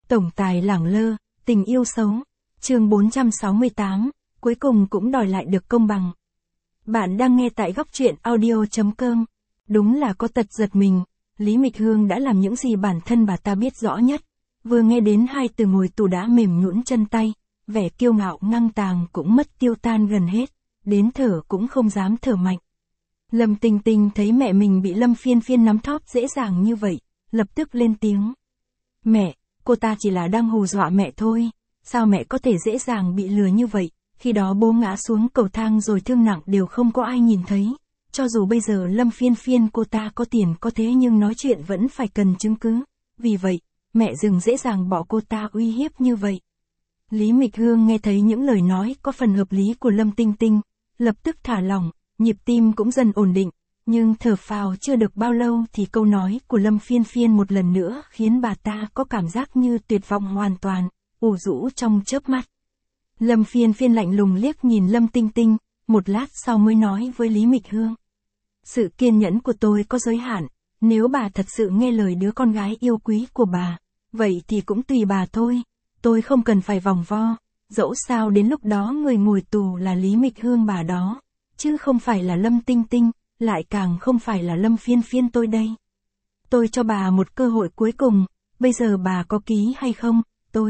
Tổng tài lẳng lơ, tình yêu xấu. Chương 468, cuối cùng cũng đòi lại được công bằng. Bạn đang nghe tại góc truyện audio.com. Đúng là có tật giật mình, Lý Mịch Hương đã làm những gì bản thân bà ta biết rõ nhất. Vừa nghe đến hai từ ngồi tù đã mềm nhũn chân tay, vẻ kiêu ngạo ngang tàng cũng mất tiêu tan gần hết, đến thở cũng không dám thở mạnh. Lâm Tinh Tinh thấy mẹ mình bị Lâm Phiên Phiên nắm thóp dễ dàng như vậy, lập tức lên tiếng. Mẹ, cô ta chỉ là đang hù dọa mẹ thôi, sao mẹ có thể dễ dàng bị lừa như vậy, khi đó bố ngã xuống cầu thang rồi thương nặng đều không có ai nhìn thấy. Cho dù bây giờ Lâm Phiên Phiên cô ta có tiền có thế nhưng nói chuyện vẫn phải cần chứng cứ, vì vậy, mẹ đừng dễ dàng bỏ cô ta uy hiếp như vậy. Lý Mịch Hương nghe thấy những lời nói có phần hợp lý của Lâm Tinh Tinh, lập tức thả lỏng, nhịp tim cũng dần ổn định, nhưng thở phào chưa được bao lâu thì câu nói của Lâm Phiên Phiên một lần nữa khiến bà ta có cảm giác như tuyệt vọng hoàn toàn, ủ rũ trong chớp mắt. Lâm Phiên Phiên lạnh lùng liếc nhìn Lâm Tinh Tinh, một lát sau mới nói với Lý Mịch Hương. Sự kiên nhẫn của tôi có giới hạn, nếu bà thật sự nghe lời đứa con gái yêu quý của bà, vậy thì cũng tùy bà thôi, tôi không cần phải vòng vo, dẫu sao đến lúc đó người ngồi tù là Lý Mịch Hương bà đó, chứ không phải là Lâm Tinh Tinh, lại càng không phải là Lâm Phiên Phiên tôi đây. Tôi cho bà một cơ hội cuối cùng, bây giờ bà có ký hay không,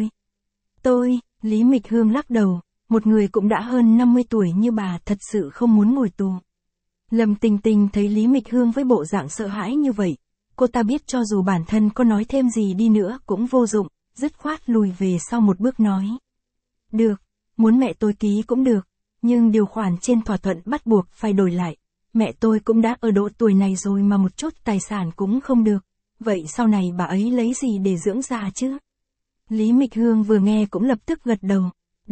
Lý Mịch Hương lắc đầu, một người cũng đã hơn 50 tuổi như bà thật sự không muốn ngồi tù. Lâm Tinh Tinh thấy Lý Mịch Hương với bộ dạng sợ hãi như vậy, cô ta biết cho dù bản thân có nói thêm gì đi nữa cũng vô dụng, dứt khoát lùi về sau một bước nói. Được, muốn mẹ tôi ký cũng được, nhưng điều khoản trên thỏa thuận bắt buộc phải đổi lại. Mẹ tôi cũng đã ở độ tuổi này rồi mà một chút tài sản cũng không được, vậy sau này bà ấy lấy gì để dưỡng già chứ? Lý Mịch Hương vừa nghe cũng lập tức gật đầu.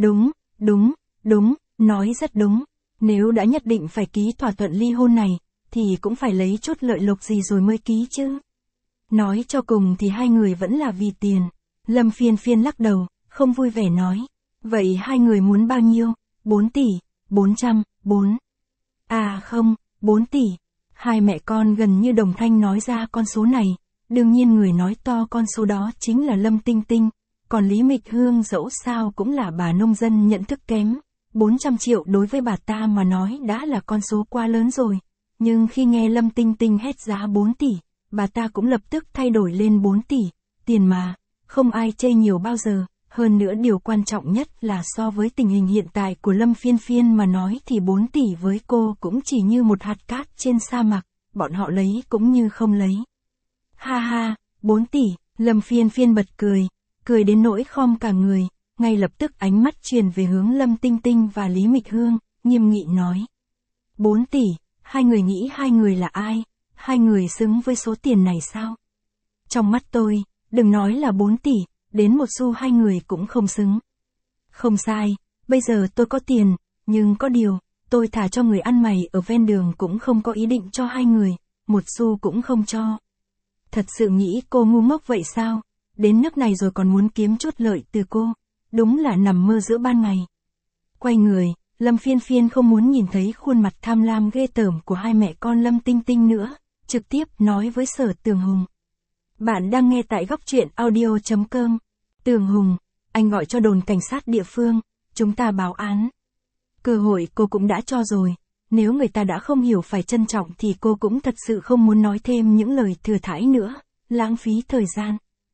Đúng, nói rất đúng. Nếu đã nhất định phải ký thỏa thuận ly hôn này, thì cũng phải lấy chút lợi lộc gì rồi mới ký chứ. Nói cho cùng thì hai người vẫn là vì tiền. Lâm Phiên Phiên lắc đầu, không vui vẻ nói. Vậy hai người muốn bao nhiêu? 4 tỷ, 400. À không, 4 tỷ. Hai mẹ con gần như đồng thanh nói ra con số này. Đương nhiên người nói to con số đó chính là Lâm Tinh Tinh. Còn Lý Mịch Hương dẫu sao cũng là bà nông dân nhận thức kém. 400 triệu đối với bà ta mà nói đã là con số quá lớn rồi. Nhưng khi nghe Lâm Tinh Tinh hét giá 4 tỷ, bà ta cũng lập tức thay đổi lên 4 tỷ. Tiền mà, không ai chê nhiều bao giờ. Hơn nữa điều quan trọng nhất là so với tình hình hiện tại của Lâm Phiên Phiên mà nói thì 4 tỷ với cô cũng chỉ như một hạt cát trên sa mạc, bọn họ lấy cũng như không lấy. Ha ha, 4 tỷ, Lâm Phiên Phiên bật cười đến nỗi khom cả người, ngay lập tức ánh mắt truyền về hướng Lâm Tinh Tinh và Lý Mịch Hương, nghiêm nghị nói. 4 tỷ, hai người nghĩ hai người là ai? Hai người xứng với số tiền này sao? Trong mắt tôi, đừng nói là 4 tỷ, đến một xu hai người cũng không xứng. Không sai, bây giờ tôi có tiền, nhưng có điều, tôi thả cho người ăn mày ở ven đường cũng không có ý định cho hai người, một xu cũng không cho. Thật sự nghĩ cô ngu ngốc vậy sao? Đến nước này rồi còn muốn kiếm chút lợi từ cô. Đúng là nằm mơ giữa ban ngày. Quay người, Lâm Phiên Phiên không muốn nhìn thấy khuôn mặt tham lam ghê tởm của hai mẹ con Lâm Tinh Tinh nữa, trực tiếp nói với Sở Tường Hùng. Bạn đang nghe tại góc truyện audio.com. Tường Hùng, anh gọi cho đồn cảnh sát địa phương, chúng ta báo án. Cơ hội cô cũng đã cho rồi, nếu người ta đã không hiểu phải trân trọng thì cô cũng thật sự không muốn nói thêm những lời thừa thãi nữa, lãng phí thời gian.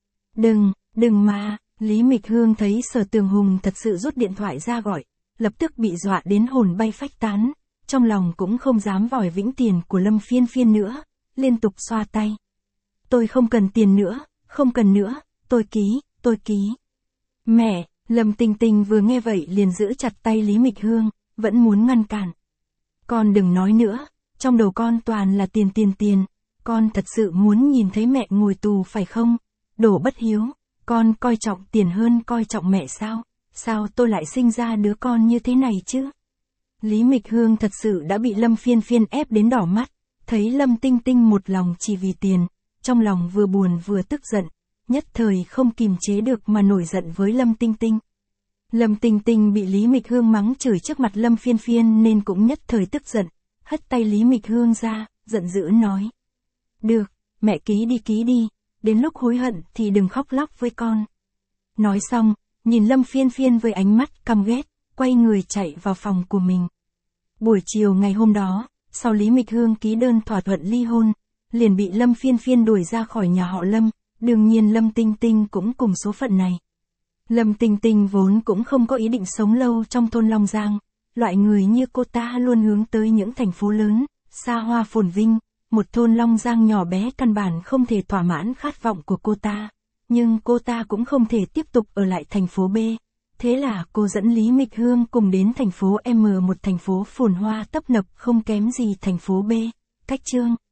Đừng mà, Lý Mịch Hương thấy Sở Tường Hùng thật sự rút điện thoại ra gọi, lập tức bị dọa đến hồn bay phách tán, trong lòng cũng không dám vòi vĩnh tiền của Lâm Phiên Phiên nữa, liên tục xoa tay. Tôi không cần tiền nữa, không cần nữa, tôi ký. Mẹ, Lâm Tinh Tinh vừa nghe vậy liền giữ chặt tay Lý Mịch Hương, vẫn muốn ngăn cản. Con đừng nói nữa, trong đầu con toàn là tiền, con thật sự muốn nhìn thấy mẹ ngồi tù phải không? Đồ bất hiếu, con coi trọng tiền hơn coi trọng mẹ sao? Sao tôi lại sinh ra đứa con như thế này chứ? Lý Mịch Hương thật sự đã bị Lâm Phiên Phiên ép đến đỏ mắt, thấy Lâm Tinh Tinh một lòng chỉ vì tiền, trong lòng vừa buồn vừa tức giận, nhất thời không kìm chế được mà nổi giận với Lâm Tinh Tinh. Lâm Tinh Tinh bị Lý Mịch Hương mắng chửi trước mặt Lâm Phiên Phiên nên cũng nhất thời tức giận, hất tay Lý Mịch Hương ra, giận dữ nói. Được, mẹ ký đi, đến lúc hối hận thì đừng khóc lóc với con. Nói xong, nhìn Lâm Phiên Phiên với ánh mắt căm ghét, quay người chạy vào phòng của mình. Buổi chiều ngày hôm đó, sau Lý Mịch Hương ký đơn thỏa thuận ly hôn, liền bị Lâm Phiên Phiên đuổi ra khỏi nhà họ Lâm, đương nhiên Lâm Tinh Tinh cũng cùng số phận này. Lâm Tinh Tinh vốn cũng không có ý định sống lâu trong thôn Long Giang, loại người như cô ta luôn hướng tới những thành phố lớn, xa hoa phồn vinh, một thôn Long Giang nhỏ bé căn bản không thể thỏa mãn khát vọng của cô ta, nhưng cô ta cũng không thể tiếp tục ở lại thành phố B. Thế là cô dẫn Lý Mịch Hương cùng đến thành phố M, một thành phố phồn hoa tấp nập không kém gì thành phố B. Cách chương